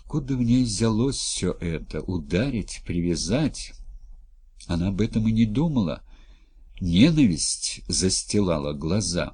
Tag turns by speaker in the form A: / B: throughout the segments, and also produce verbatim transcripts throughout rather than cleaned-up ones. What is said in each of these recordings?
A: Откуда в ней взялось все это? Ударить, привязать? Она об этом и не думала. Ненависть застилала глаза.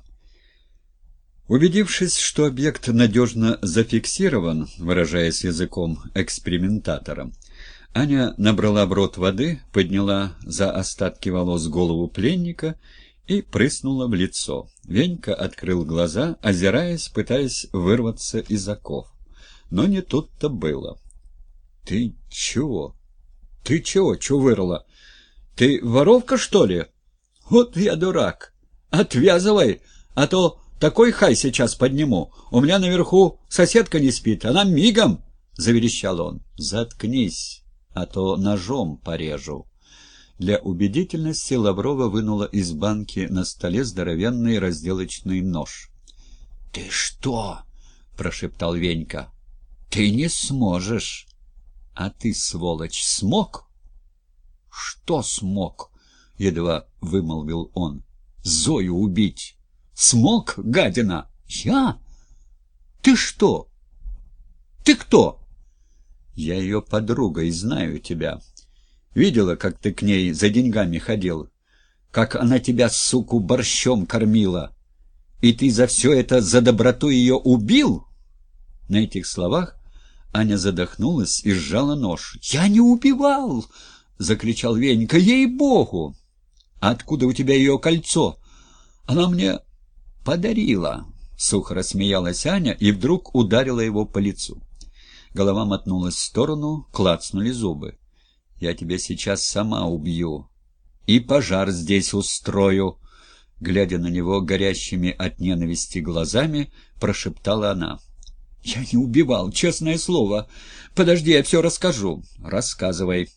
A: Убедившись, что объект надежно зафиксирован, выражаясь языком экспериментатора, Аня набрала в рот воды, подняла за остатки волос голову пленника и прыснула в лицо. Венька открыл глаза, озираясь, пытаясь вырваться из оков. Но не тут-то было. — Ты чего? Ты чего, чувырла? Ты воровка, что ли? Вот я дурак. Отвязывай, а то такой хай сейчас подниму. У меня наверху соседка не спит, она мигом, — заверещал он. — Заткнись, а то ножом порежу. Для убедительности Лаврова вынула из банки на столе здоровенный разделочный нож. — Ты что? — прошептал Венька. — Ты не сможешь. — А ты, сволочь, смог? — Что смог? — едва вымолвил он. — Зою убить. — Смог, гадина? — Я? Ты что? Ты кто? — Я ее подруга и знаю тебя. Видела, как ты к ней за деньгами ходил, как она тебя, суку, борщом кормила. И ты за все это, за доброту ее убил? На этих словах Аня задохнулась и сжала нож. — Я не убивал! — закричал Венька. — Ей-богу! — Откуда у тебя ее кольцо? — Она мне подарила. Сухо рассмеялась Аня и вдруг ударила его по лицу. Голова мотнулась в сторону, клацнули зубы. — Я тебя сейчас сама убью и пожар здесь устрою. Глядя на него горящими от ненависти глазами, прошептала она. — Я не убивал, честное слово. Подожди, я все расскажу. — Рассказывай.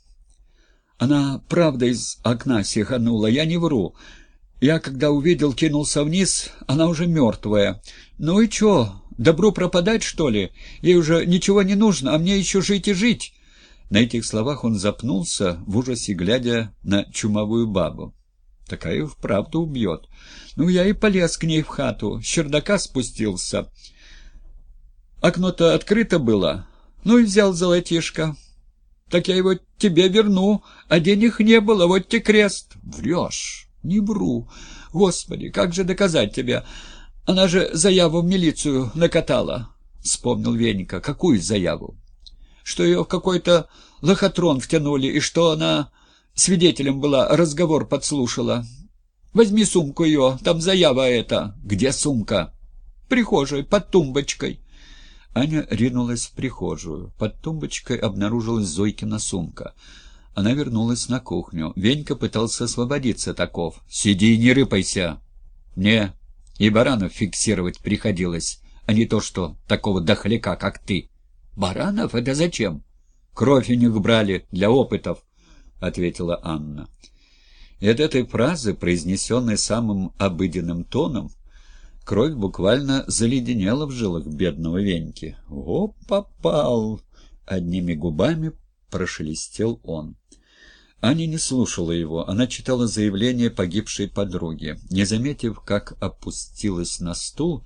A: Она правда из окна сиганула, я не вру. Я, когда увидел, кинулся вниз, она уже мертвая. Ну и чё, добру пропадать, что ли? Ей уже ничего не нужно, а мне еще жить и жить. На этих словах он запнулся, в ужасе глядя на чумовую бабу. Такая вправду убьет. Ну, я и полез к ней в хату, с чердака спустился. Окно-то открыто было. Ну и взял золотишко. Так я его тебе верну, а денег не было, вот те крест. Врешь. Не вру. Господи, как же доказать тебе? Она же заяву в милицию накатала. Вспомнил Венька. Какую заяву? Что ее в какой-то лохотрон втянули, и что она свидетелем была, разговор подслушала. Возьми сумку ее, там заява эта. Где сумка? В прихожей, под тумбочкой. Аня ринулась в прихожую. Под тумбочкой обнаружилась Зойкина сумка. Она вернулась на кухню. Венька пытался освободиться таков. — Сиди и не рыпайся. Мне и баранов фиксировать приходилось, а не то, что такого дохляка, как ты. — Баранов? Это зачем? — Кровь у них брали для опытов, — ответила Анна. И от этой фразы, произнесенной самым обыденным тоном, кровь буквально заледенела в жилах бедного Веньки. — О, попал! — одними губами прошелестел он. Аня не слушала его. Она читала заявление погибшей подруги. Не заметив, как опустилась на стул,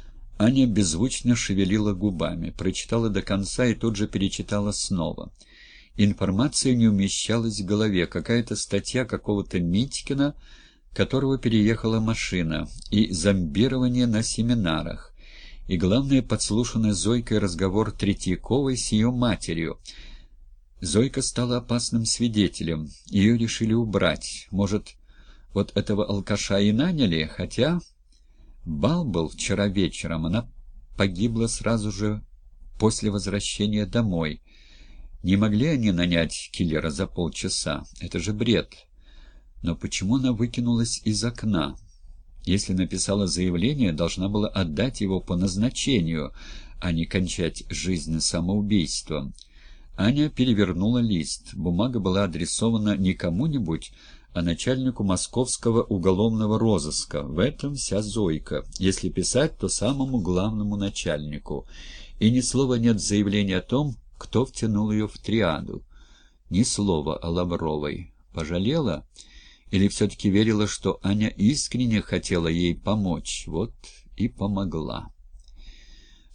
A: Аня беззвучно шевелила губами, прочитала до конца и тут же перечитала снова. Информация не умещалась в голове. Какая-то статья какого-то Митькина, которого переехала машина, и зомбирование на семинарах. И, главное, подслушанный Зойкой разговор Третьяковой с ее матерью. Зойка стала опасным свидетелем. Ее решили убрать. Может, вот этого алкаша и наняли, хотя... Бал был вчера вечером, она погибла сразу же после возвращения домой. Не могли они нанять киллера за полчаса? Это же бред. Но почему она выкинулась из окна? Если написала заявление, должна была отдать его по назначению, а не кончать жизнь самоубийством. Аня перевернула лист. Бумага была адресована не кому-нибудь, а начальнику московского уголовного розыска. В этом вся Зойка. Если писать, то самому главному начальнику. И ни слова нет в заявлении о том, кто втянул ее в триаду. Ни слова о Лавровой. Пожалела? Или все-таки верила, что Аня искренне хотела ей помочь? Вот и помогла.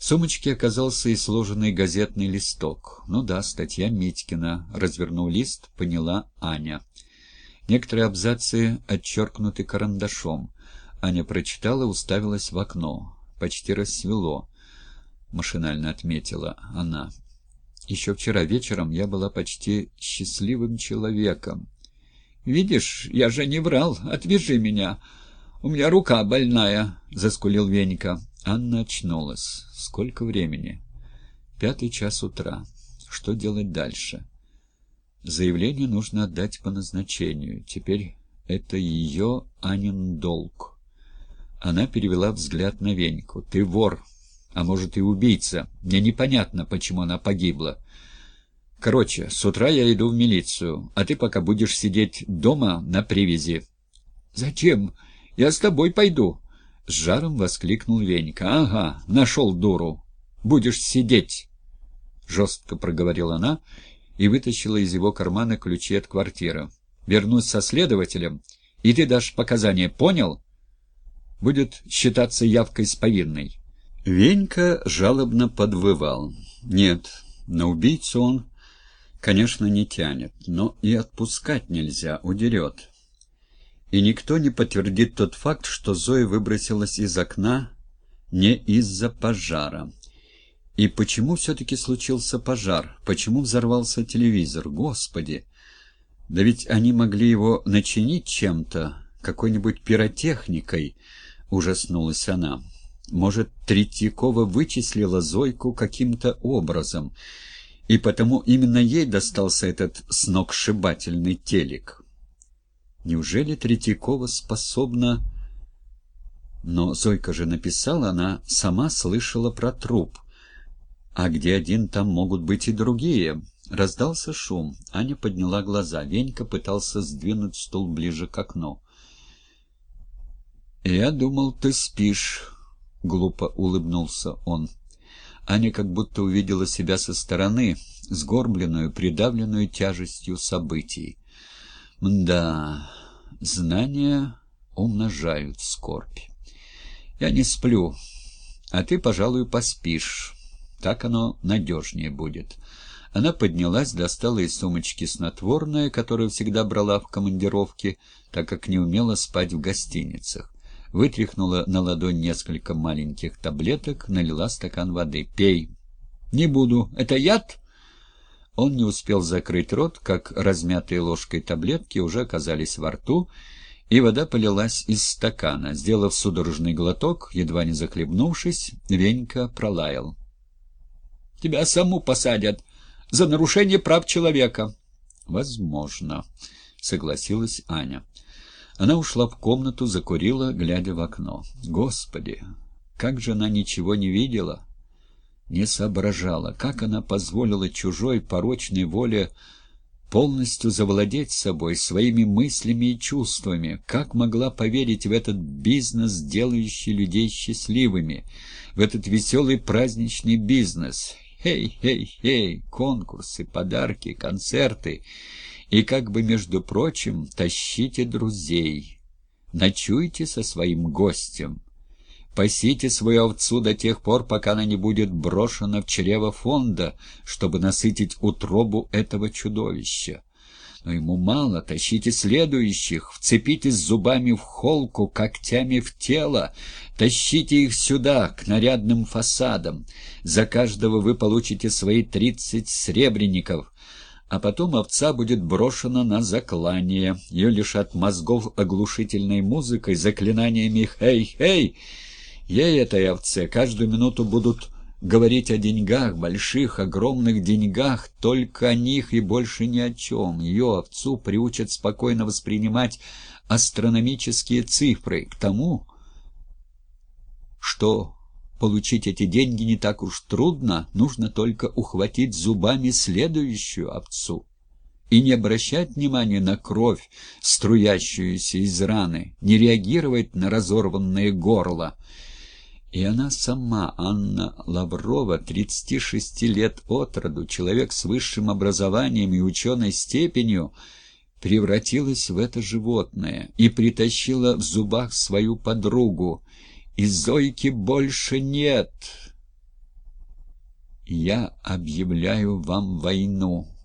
A: В сумочке оказался и сложенный газетный листок. Ну да, статья Митькина. Развернув лист, поняла Аня. Некоторые абзацы отчеркнуты карандашом. Аня прочитала, уставилась в окно. Почти рассвело, машинально отметила она. Еще вчера вечером я была почти счастливым человеком. «Видишь, я же не врал. Отвяжи меня. У меня рука больная», — заскулил Венька. Анна очнулась. Сколько времени? Пятый час утра. Что делать дальше? Заявление нужно отдать по назначению. Теперь это ее, Анин, долг. Она перевела взгляд на Веньку. «Ты вор, а может и убийца. Мне непонятно, почему она погибла. Короче, с утра я иду в милицию, а ты пока будешь сидеть дома на привязи». «Зачем? Я с тобой пойду!» — с жаром воскликнул Венька. «Ага, нашел дуру. Будешь сидеть!» — жестко проговорила она и вытащила из его кармана ключи от квартиры. «Вернусь со следователем, и ты дашь показания, понял? Будет считаться явкой с повинной». Венька жалобно подвывал. Нет, на убийцу он, конечно, не тянет, но и отпускать нельзя, удерет. И никто не подтвердит тот факт, что Зоя выбросилась из окна не из-за пожара. И почему все-таки случился пожар? Почему взорвался телевизор? Господи! Да ведь они могли его начинить чем-то, какой-нибудь пиротехникой, ужаснулась она. Может, Третьякова вычислила Зойку каким-то образом, и потому именно ей достался этот сногсшибательный телек. Неужели Третьякова способна... Но Зойка же написала, она сама слышала про труп. А где один, там могут быть и другие. Раздался шум. Аня подняла глаза. Венька пытался сдвинуть стул ближе к окну. «Я думал, ты спишь», — глупо улыбнулся он. Аня как будто увидела себя со стороны, сгорбленную, придавленную тяжестью событий. Да, знания умножают скорбь. Я не сплю, а ты, пожалуй, поспишь. Так оно надежнее будет. Она поднялась, достала из сумочки снотворное, которое всегда брала в командировке, так как не умела спать в гостиницах. Вытряхнула на ладонь несколько маленьких таблеток, налила стакан воды. «Пей». «Не буду. Это яд?» Он не успел закрыть рот, как размятые ложкой таблетки уже оказались во рту, и вода полилась из стакана. Сделав судорожный глоток, едва не захлебнувшись, Венька пролаял. «Тебя саму посадят за нарушение прав человека». «Возможно», — согласилась Аня. Она ушла в комнату, закурила, глядя в окно. Господи, как же она ничего не видела! Не соображала, как она позволила чужой порочной воле полностью завладеть собой, своими мыслями и чувствами, как могла поверить в этот бизнес, делающий людей счастливыми, в этот веселый праздничный бизнес. Хей-хей-хей, конкурсы, подарки, концерты, и как бы, между прочим, тащите друзей, ночуйте со своим гостем. Пасите свою овцу до тех пор, пока она не будет брошена в чрево фонда, чтобы насытить утробу этого чудовища. Но ему мало, тащите следующих, вцепитесь зубами в холку, когтями в тело, тащите их сюда, к нарядным фасадам. За каждого вы получите свои тридцать сребреников, а потом овца будет брошена на заклание. Ее лишат мозгов оглушительной музыкой, заклинаниями «Хей-хей!». Ей, этой овце, каждую минуту будут говорить о деньгах, больших, огромных деньгах, только о них и больше ни о чем. Ее, овцу, приучат спокойно воспринимать астрономические цифры. К тому, что получить эти деньги не так уж трудно, нужно только ухватить зубами следующую овцу и не обращать внимания на кровь, струящуюся из раны, не реагировать на разорванное горло. И она сама, Анна Лаврова, тридцати шести лет от роду, человек с высшим образованием и ученой степенью, превратилась в это животное и притащила в зубах свою подругу. И Зойки больше нет. «Я объявляю вам войну»,